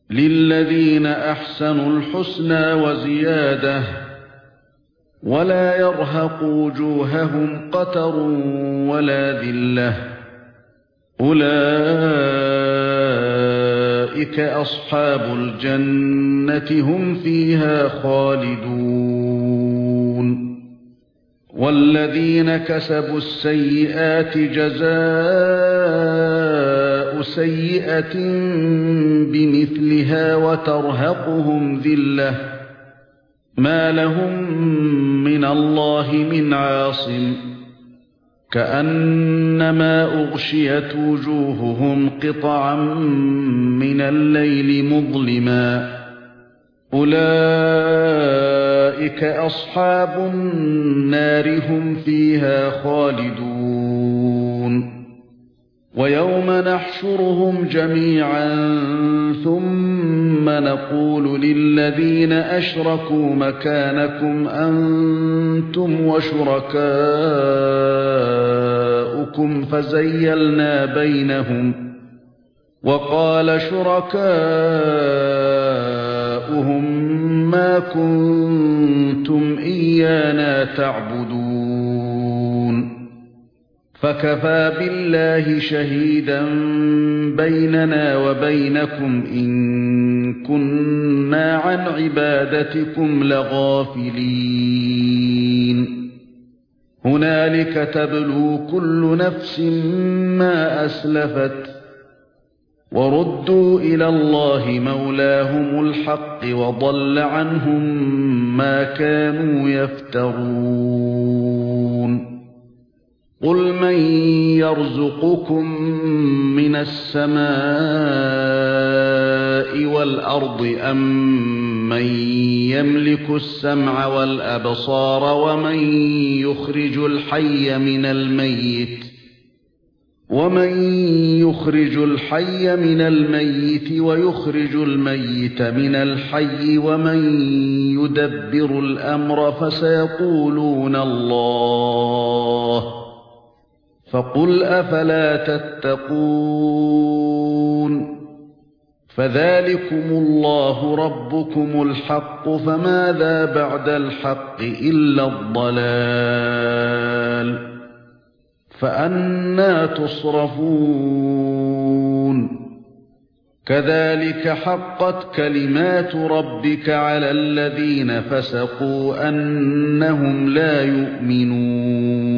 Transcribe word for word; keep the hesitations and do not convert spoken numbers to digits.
للذين أحسنوا الحسنى وزيادة ولا يرهق وجوههم قتر ولا ذلة أولئك أصحاب الجنة هم فيها خالدون والذين كسبوا السيئات جزاء سيئة بمثلها وترهقهم ذلة ما لهم من الله من عاصم كأنما أغشيت وجوههم قطعا من الليل مظلما أولئك أصحاب النار هم فيها خالدون ويوم نحشرهم جميعا ثم نقول للذين أشركوا مكانكم أنتم وشركاؤكم فزيلنا بينهم وقال شركاؤهم ما كنتم إيانا تعبدون فكفى بالله شهيدا بيننا وبينكم إن كنا عن عبادتكم لغافلين هنالك تبلو كل نفس ما أسلفت وردوا إلى الله مولاهم الحق وضل عنهم ما كانوا يفترون قُلْ مَن يَرْزُقُكُم مِّنَ السَّمَاءِ وَالْأَرْضِ أَمَّن يَمْلِكُ السَّمْعَ وَالْأَبْصَارَ وَمَن يُخْرِجُ الْحَيَّ مِنَ الْمَيِّتِ وَمَن يُخْرِجُ الْحَيَّ مِنَ الْمَيِّتِ وَيُخْرِجُ الْمَيِّتَ مِنَ الْحَيِّ وَمَن يُدَبِّرُ الْأَمْرَ فَسَيَقُولُونَ اللَّهُ فَقُلْ أَفَلَا تَتَّقُونَ فَذَلِكُمُ اللَّهُ رَبُّكُمُ الْحَقُّ فَمَاذَا بَعْدَ الْحَقِّ إِلَّا الضَّلَالُ فَأَنَّى تُصْرَفُونَ كَذَلِكَ حَقَّتْ كَلِمَاتُ رَبِّكَ عَلَى الَّذِينَ فَسَقُوا أَنَّهُمْ لَا يُؤْمِنُونَ